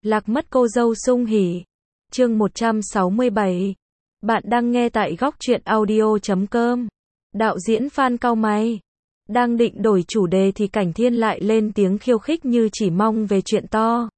Lạc mất cô dâu sung hỉ. Chương 167. Bạn đang nghe tại góc truyện audio.com. Đạo diễn Phan cau mày. Đang định đổi chủ đề thì Cảnh Thiên lại lên tiếng khiêu khích như chỉ mong về chuyện to.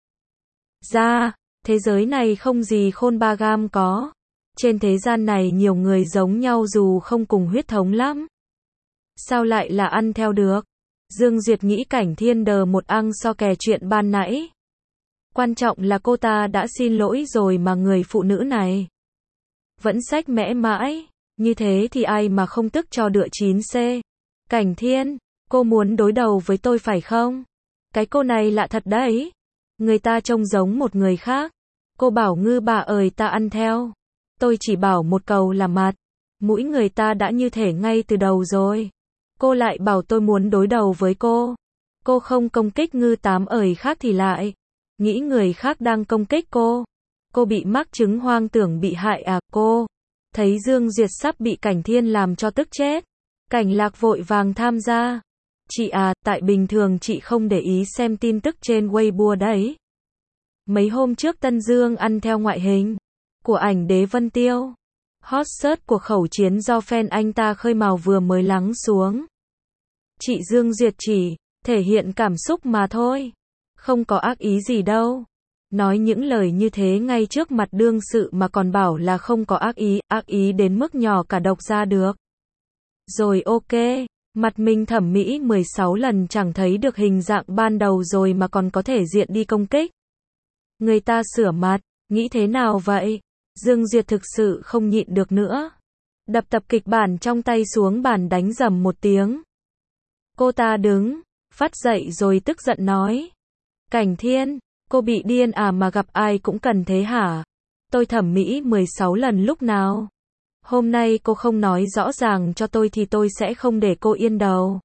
Ra, thế giới này không gì khôn ba gam có. Trên thế gian này nhiều người giống nhau dù không cùng huyết thống lắm. Sao lại là ăn theo được? Dương Duyệt nghĩ Cảnh Thiên đờ một ăng so kè chuyện ban nãy. Quan trọng là cô ta đã xin lỗi rồi mà người phụ nữ này vẫn xách mẽ mãi, như thế thì ai mà không tức cho đựa 9C. Cảnh Thiên, cô muốn đối đầu với tôi phải không? Cái cô này lạ thật đấy. Người ta trông giống một người khác. Cô bảo ngư bà ơi ta ăn theo. Tôi chỉ bảo một câu là mặt. Mũi người ta đã như thể ngay từ đầu rồi. Cô lại bảo tôi muốn đối đầu với cô. Cô không công kích ngư tám ơi khác thì lại nghĩ người khác đang công kích cô. Cô bị mắc chứng hoang tưởng bị hại à? Cô thấy Dương Duyệt sắp bị Cảnh Thiên làm cho tức chết. Cảnh Lạc vội vàng tham gia. Chị à, tại bình thường chị không để ý xem tin tức trên Weibo đấy. Mấy hôm trước Tân Dương ăn theo ngoại hình của ảnh Đế Vân Tiêu. Hot search cuộc khẩu chiến do fan anh ta khơi mào vừa mới lắng xuống. Chị Dương Duyệt chỉ thể hiện cảm xúc mà thôi. Không có ác ý gì đâu. Nói những lời như thế ngay trước mặt đương sự mà còn bảo là không có ác ý đến mức nhỏ cả độc ra được. Rồi ok, mặt mình thẩm mỹ 16 lần chẳng thấy được hình dạng ban đầu rồi mà còn có thể diện đi công kích. Người ta sửa mặt, nghĩ thế nào vậy? Dương Duyệt thực sự không nhịn được nữa. Đập tập kịch bản trong tay xuống bàn đánh rầm một tiếng. Cô ta đứng, phát dậy rồi tức giận nói. Cảnh Thiên, cô bị điên à mà gặp ai cũng cần thế hả? Tôi thẩm mỹ 16 lần lúc nào? Hôm nay cô không nói rõ ràng cho tôi thì tôi sẽ không để cô yên đâu.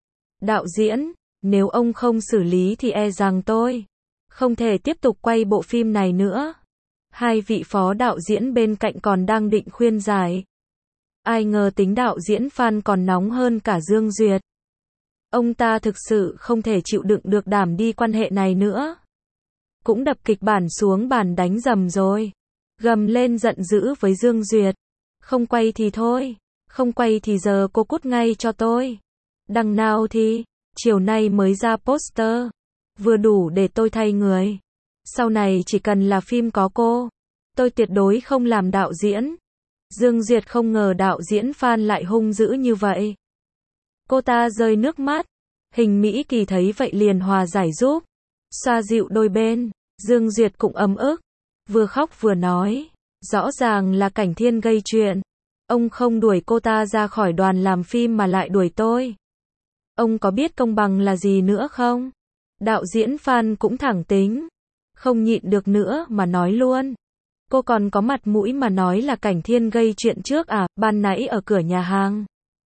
Đạo diễn, nếu ông không xử lý thì e rằng tôi không thể tiếp tục quay bộ phim này nữa. Hai vị phó đạo diễn bên cạnh còn đang định khuyên giải. Ai ngờ tính đạo diễn Phan còn nóng hơn cả Dương Duyệt. Ông ta thực sự không thể chịu đựng được đảm đi quan hệ này nữa. Cũng đập kịch bản xuống bàn đánh rầm rồi. Gầm lên giận dữ với Dương Duyệt. Không quay thì thôi. Không quay thì giờ cô cút ngay cho tôi. Đằng nào thì, chiều nay mới ra poster. Vừa đủ để tôi thay người. Sau này chỉ cần là phim có cô, tôi tuyệt đối không làm đạo diễn. Dương Duyệt không ngờ đạo diễn Phan lại hung dữ như vậy. Cô ta rơi nước mắt. Hình Mỹ Kỳ thấy vậy liền hòa giải giúp. Xoa dịu đôi bên. Dương Duyệt cũng ấm ức. Vừa khóc vừa nói. Rõ ràng là Cảnh Thiên gây chuyện. Ông không đuổi cô ta ra khỏi đoàn làm phim mà lại đuổi tôi. Ông có biết công bằng là gì nữa không? Đạo diễn Phan cũng thẳng tính. Không nhịn được nữa mà nói luôn. Cô còn có mặt mũi mà nói là Cảnh Thiên gây chuyện trước à? Ban nãy ở cửa nhà hàng.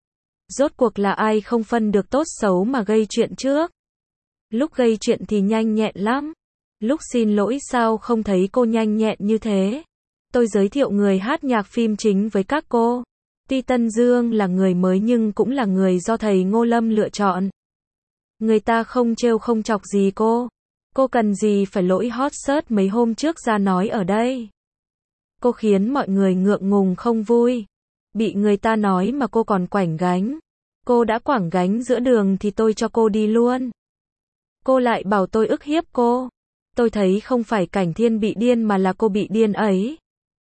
Rốt cuộc là ai không phân được tốt xấu mà gây chuyện trước? Lúc gây chuyện thì nhanh nhẹn lắm. Lúc xin lỗi sao không thấy cô nhanh nhẹn như thế? Tôi giới thiệu người hát nhạc phim chính với các cô. Tuy Tân Dương là người mới nhưng cũng là người do thầy Ngô Lâm lựa chọn. Người ta không trêu không chọc gì cô. Cô cần gì phải lỗi hot search mấy hôm trước ra nói ở đây. Cô khiến mọi người ngượng ngùng không vui. Bị người ta nói mà cô còn quảnh gánh. Cô đã quẳng gánh giữa đường thì tôi cho cô đi luôn. Cô lại bảo tôi ức hiếp cô. Tôi thấy không phải Cảnh Thiên bị điên mà là cô bị điên ấy.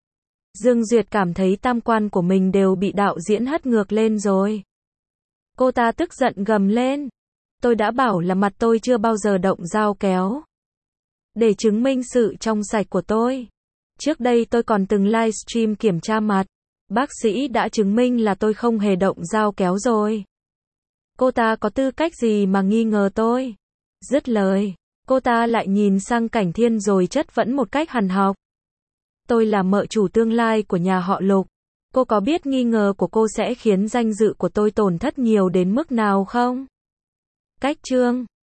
Dương Duyệt cảm thấy tam quan của mình đều bị đạo diễn hất ngược lên rồi. Cô ta tức giận gầm lên. Tôi đã bảo là mặt tôi chưa bao giờ động dao kéo. Để chứng minh sự trong sạch của tôi. Trước đây tôi còn từng livestream kiểm tra mặt. Bác sĩ đã chứng minh là tôi không hề động dao kéo rồi. Cô ta có tư cách gì mà nghi ngờ tôi? Dứt lời, cô ta lại nhìn sang Cảnh Thiên rồi chất vấn một cách hằn học. Tôi là mợ chủ tương lai của nhà họ Lục. Cô có biết nghi ngờ của cô sẽ khiến danh dự của tôi tổn thất nhiều đến mức nào không? Cách chương